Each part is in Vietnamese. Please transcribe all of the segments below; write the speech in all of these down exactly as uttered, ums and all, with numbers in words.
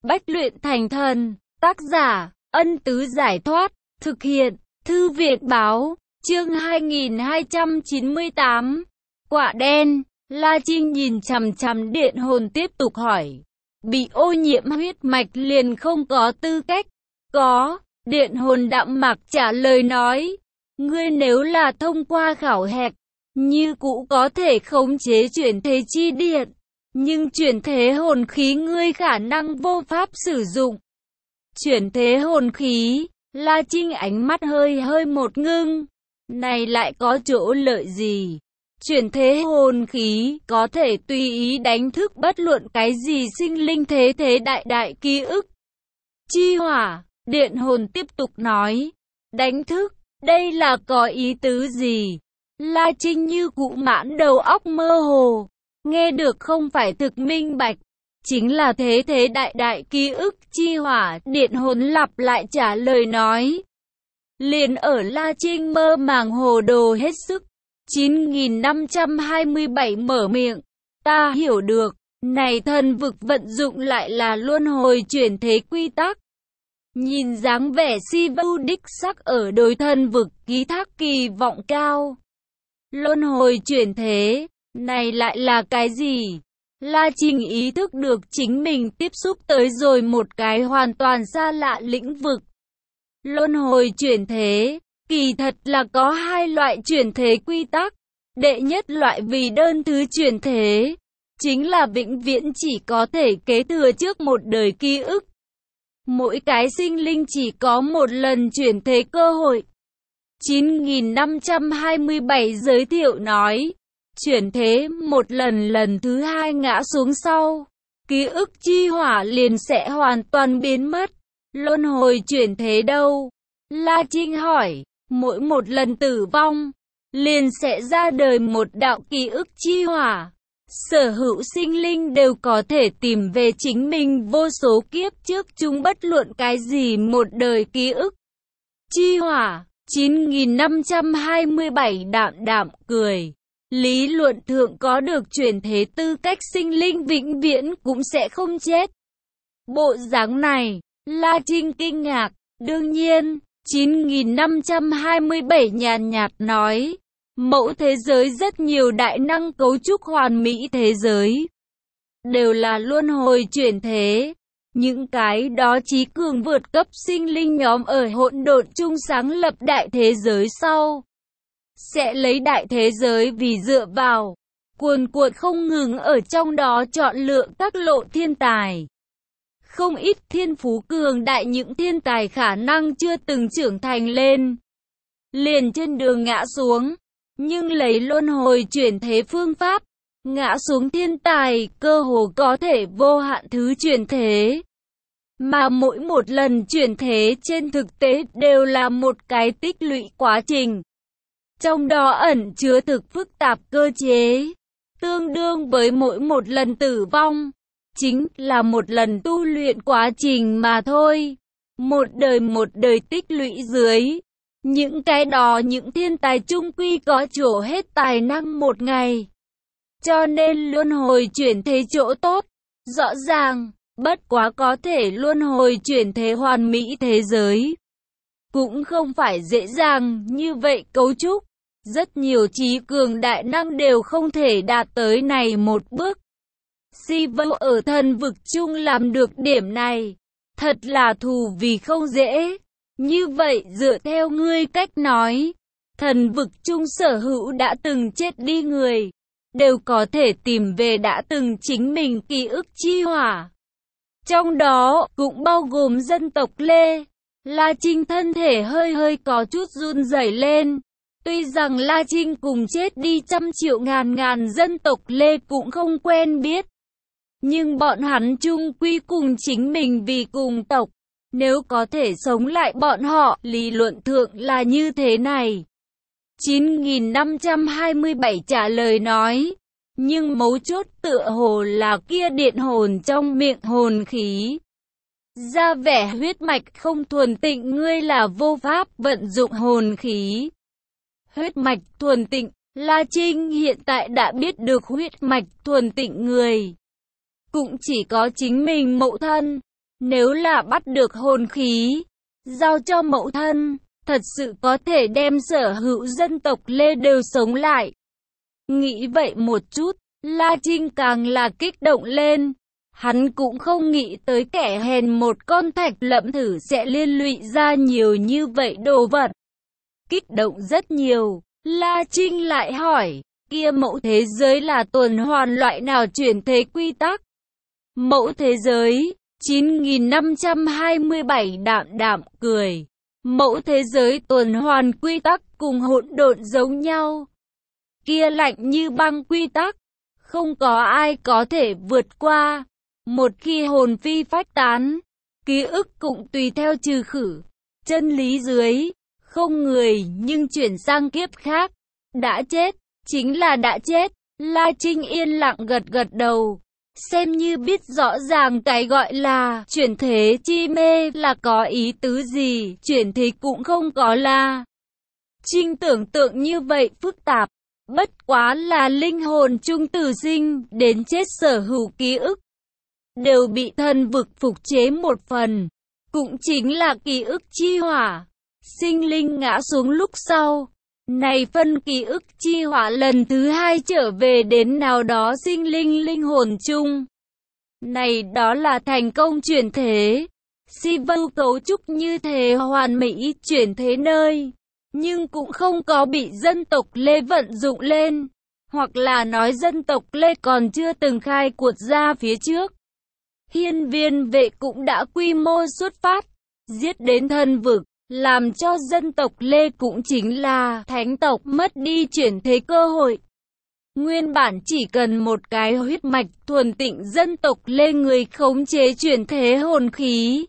Bách luyện thành thần. Tác giả, Ân Tứ Giải Thoát. Thực hiện, Thư Viện Báo. Chương hai nghìn hai trăm chín mươi tám. Quả đen. La Trinh nhìn chằm chằm điện hồn tiếp tục hỏi. Bị ô nhiễm huyết mạch liền không có tư cách. Có. Điện hồn đạm mạc trả lời nói. Ngươi nếu là thông qua khảo hạch, như cũ có thể khống chế chuyển thế chi điện. Nhưng chuyển thế hồn khí ngươi khả năng vô pháp sử dụng. Chuyển thế hồn khí, La Trinh ánh mắt hơi hơi một ngưng. Này lại có chỗ lợi gì? Chuyển thế hồn khí có thể tùy ý đánh thức bất luận cái gì sinh linh thế thế đại đại ký ức. Chi hỏa, điện hồn tiếp tục nói. Đánh thức, đây là có ý tứ gì? La Trinh như cụ mãn đầu óc mơ hồ. Nghe được không phải thực minh bạch. Chính là thế thế đại đại ký ức chi hỏa, điện hồn lặp lại trả lời nói. Liền ở La Trinh mơ màng hồ đồ hết sức. chín nghìn năm trăm hai mươi bảy mở miệng. Ta hiểu được, này thần vực vận dụng lại là luân hồi chuyển thế quy tắc. Nhìn dáng vẻ si vu đích sắc ở đối thần vực ký thác kỳ vọng cao. Luân hồi chuyển thế, này lại là cái gì? La Trinh ý thức được chính mình tiếp xúc tới rồi một cái hoàn toàn xa lạ lĩnh vực. Luân hồi chuyển thế, kỳ thật là có hai loại chuyển thế quy tắc. Đệ nhất loại vì đơn thứ chuyển thế, chính là vĩnh viễn chỉ có thể kế thừa trước một đời ký ức. Mỗi cái sinh linh chỉ có một lần chuyển thế cơ hội. chín nghìn năm trăm hai mươi bảy giới thiệu nói. Chuyển thế một lần lần thứ hai ngã xuống sau, ký ức chi hỏa liền sẽ hoàn toàn biến mất. Luân hồi chuyển thế đâu? La Trinh hỏi. Mỗi một lần tử vong, liền sẽ ra đời một đạo ký ức chi hỏa. Sở hữu sinh linh đều có thể tìm về chính mình vô số kiếp trước chúng bất luận cái gì một đời ký ức. Chi hỏa, chín nghìn năm trăm hai mươi bảy đạm đạm cười. Lý luận thượng có được chuyển thế tư cách sinh linh vĩnh viễn cũng sẽ không chết. Bộ dáng này, La Trinh kinh ngạc. Đương nhiên, chín nghìn năm trăm hai mươi bảy nhàn nhạt nói. Mẫu thế giới rất nhiều đại năng cấu trúc hoàn mỹ thế giới. Đều là luân hồi chuyển thế. Những cái đó trí cường vượt cấp sinh linh nhóm ở hỗn độn chung sáng lập đại thế giới sau. Sẽ lấy đại thế giới vì dựa vào, cuồn cuộn không ngừng ở trong đó chọn lựa các lộ thiên tài. Không ít thiên phú cường đại những thiên tài khả năng chưa từng trưởng thành lên. Liền trên đường ngã xuống, nhưng lấy luân hồi chuyển thế phương pháp, ngã xuống thiên tài cơ hồ có thể vô hạn thứ chuyển thế. Mà mỗi một lần chuyển thế trên thực tế đều là một cái tích lũy quá trình. Trong đó ẩn chứa thực phức tạp cơ chế, tương đương với mỗi một lần tử vong, chính là một lần tu luyện quá trình mà thôi. Một đời một đời tích lũy dưới, những cái đó những thiên tài trung quy có chỗ hết tài năng một ngày. Cho nên luân hồi chuyển thế chỗ tốt, rõ ràng, bất quá có thể luân hồi chuyển thế hoàn mỹ thế giới. Cũng không phải dễ dàng như vậy cấu trúc. Rất nhiều trí cường đại năng đều không thể đạt tới này một bước. Si vô ở thần vực chung làm được điểm này. Thật là thù vì không dễ. Như vậy dựa theo ngươi cách nói, thần vực chung sở hữu đã từng chết đi người, đều có thể tìm về đã từng chính mình ký ức chi hỏa. Trong đó cũng bao gồm dân tộc Lê. La Trinh thân thể hơi hơi có chút run rẩy lên. Tuy rằng La Trinh cùng chết đi trăm triệu ngàn ngàn dân tộc Lê cũng không quen biết. Nhưng bọn hắn chung quy cùng chính mình vì cùng tộc. Nếu có thể sống lại bọn họ, lý luận thượng là như thế này. chín nghìn năm trăm hai mươi bảy trả lời nói. Nhưng mấu chốt tựa hồ là kia điện hồn trong miệng hồn khí. Ra vẻ huyết mạch không thuần tịnh ngươi là vô pháp vận dụng hồn khí. Huyết mạch thuần tịnh, La Trinh hiện tại đã biết được huyết mạch thuần tịnh người. Cũng chỉ có chính mình mẫu thân. Nếu là bắt được hồn khí, giao cho mẫu thân, thật sự có thể đem sở hữu dân tộc Lê đều sống lại. Nghĩ vậy một chút, La Trinh càng là kích động lên. Hắn cũng không nghĩ tới kẻ hèn một con thạch lẫm thử sẽ liên lụy ra nhiều như vậy đồ vật. Kích động rất nhiều, La Trinh lại hỏi, kia mẫu thế giới là tuần hoàn loại nào chuyển thế quy tắc? Mẫu thế giới, chín nghìn năm trăm hai mươi bảy Đạm Đạm cười. Mẫu thế giới tuần hoàn quy tắc cùng hỗn độn giống nhau. Kia lạnh như băng quy tắc, không có ai có thể vượt qua. Một khi hồn phi phách tán, ký ức cũng tùy theo trừ khử. Chân lý dưới, không người nhưng chuyển sang kiếp khác. Đã chết, chính là đã chết. La Trinh yên lặng gật gật đầu, xem như biết rõ ràng cái gọi là chuyển thế chi mê là có ý tứ gì. Chuyển thế cũng không có La Trinh tưởng tượng như vậy phức tạp. Bất quá là linh hồn chung từ sinh đến chết sở hữu ký ức đều bị thần vực phục chế một phần, cũng chính là ký ức chi hỏa. Sinh linh ngã xuống lúc sau, này phân ký ức chi hỏa lần thứ hai trở về đến nào đó sinh linh linh hồn chung. Này đó là thành công chuyển thế. Sivu cấu trúc như thế hoàn mỹ chuyển thế nơi, nhưng cũng không có bị dân tộc Lê vận dụng lên, hoặc là nói dân tộc Lê còn chưa từng khai cuộc ra phía trước. Hiên Viên Vệ cũng đã quy mô xuất phát, giết đến thần vực, làm cho dân tộc Lê cũng chính là thánh tộc mất đi chuyển thế cơ hội. Nguyên bản chỉ cần một cái huyết mạch thuần tịnh dân tộc Lê người khống chế chuyển thế hồn khí,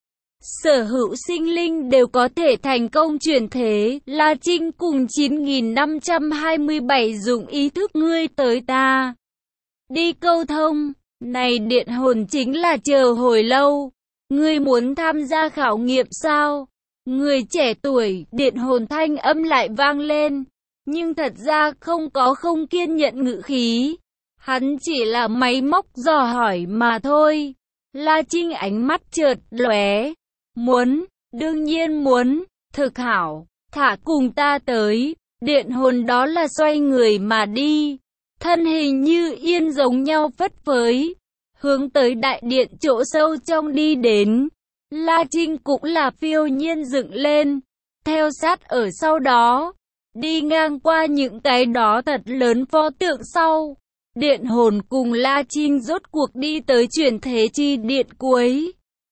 sở hữu sinh linh đều có thể thành công chuyển thế. La Trinh cùng chín nghìn năm trăm hai mươi bảy dùng ý thức ngươi tới ta đi câu thông. Này điện hồn chính là chờ hồi lâu. Ngươi muốn tham gia khảo nghiệm sao? Người trẻ tuổi, điện hồn thanh âm lại vang lên. Nhưng thật ra không có không kiên nhẫn ngữ khí. Hắn chỉ là máy móc dò hỏi mà thôi. La Trinh ánh mắt chợt lóe. Muốn, đương nhiên muốn, thực hảo, thả cùng ta tới. Điện hồn đó là xoay người mà đi, thân hình như yên giống nhau phất phới, hướng tới đại điện chỗ sâu trong đi đến. La Trinh cũng là phiêu nhiên dựng lên, theo sát ở sau đó, đi ngang qua những cái đó thật lớn pho tượng sau. Điện hồn cùng La Trinh rốt cuộc đi tới chuyển thế chi điện cuối.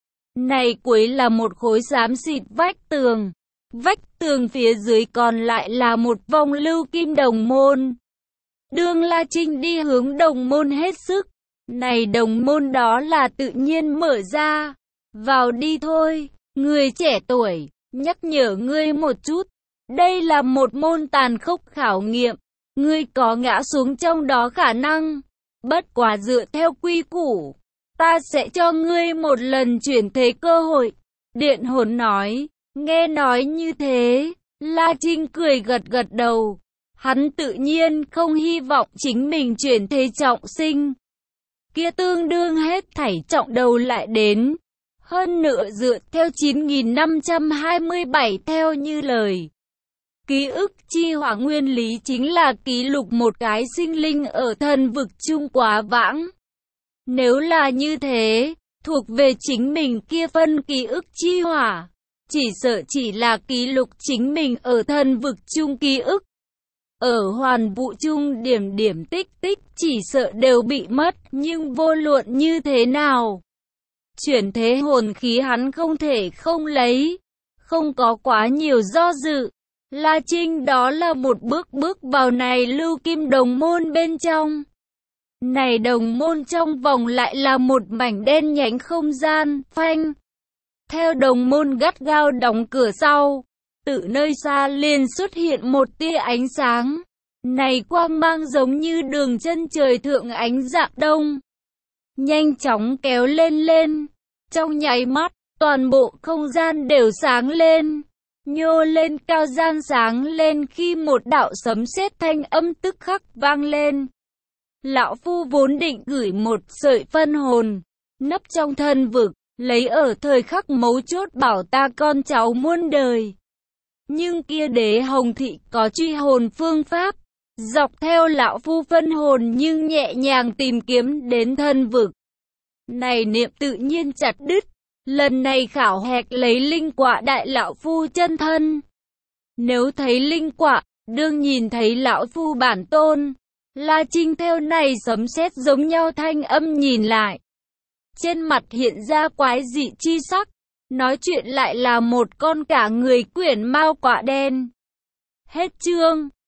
Này cuối là một khối xám xịt vách tường. Vách tường phía dưới còn lại là một vòng lưu kim đồng môn. Đương La Trinh đi hướng đồng môn hết sức. Này đồng môn đó là tự nhiên mở ra. Vào đi thôi, người trẻ tuổi, nhắc nhở ngươi một chút. Đây là một môn tàn khốc khảo nghiệm. Ngươi có ngã xuống trong đó khả năng. Bất quá dựa theo quy củ, ta sẽ cho ngươi một lần chuyển thế cơ hội. Điện hồn nói. Nghe nói như thế, La Trinh cười gật gật đầu. Hắn tự nhiên không hy vọng chính mình chuyển thế trọng sinh. Kia tương đương hết thảy trọng đầu lại đến. Hơn nữa dựa theo chín nghìn năm trăm hai mươi bảy theo như lời. Ký ức chi hỏa nguyên lý chính là ký lục một cái sinh linh ở thần vực chung quá vãng. Nếu là như thế, thuộc về chính mình kia phân ký ức chi hỏa. Chỉ sợ chỉ là ký lục chính mình ở thần vực chung ký ức. Ở hoàn vũ chung điểm điểm tích tích chỉ sợ đều bị mất, nhưng vô luận như thế nào. Chuyển thế hồn khí hắn không thể không lấy, không có quá nhiều do dự. La Trinh đó là một bước bước vào này lưu kim đồng môn bên trong. Này đồng môn trong vòng lại là một mảnh đen nhánh không gian, phanh. Theo đồng môn gắt gao đóng cửa sau, từ nơi xa liền xuất hiện một tia ánh sáng. Này quang mang giống như đường chân trời thượng ánh dạng đông. Nhanh chóng kéo lên lên. Trong nháy mắt, toàn bộ không gian đều sáng lên. Nhô lên cao gian sáng lên khi một đạo sấm sét thanh âm tức khắc vang lên. Lão Phu vốn định gửi một sợi phân hồn, nấp trong thân vực. lấy ở thời khắc mấu chốt bảo ta con cháu muôn đời. Nhưng kia đế hồng thị có truy hồn phương pháp, dọc theo lão phu phân hồn nhưng nhẹ nhàng tìm kiếm đến thân vực. Này niệm tự nhiên chặt đứt, lần này khảo hẹt lấy linh quả đại lão phu chân thân. Nếu thấy linh quả, đương nhìn thấy lão phu bản tôn. La Trinh theo này sấm sét giống nhau thanh âm nhìn lại. Trên mặt hiện ra quái dị chi sắc, nói chuyện lại là một con cả người quyển mao quả đen. Hết chương.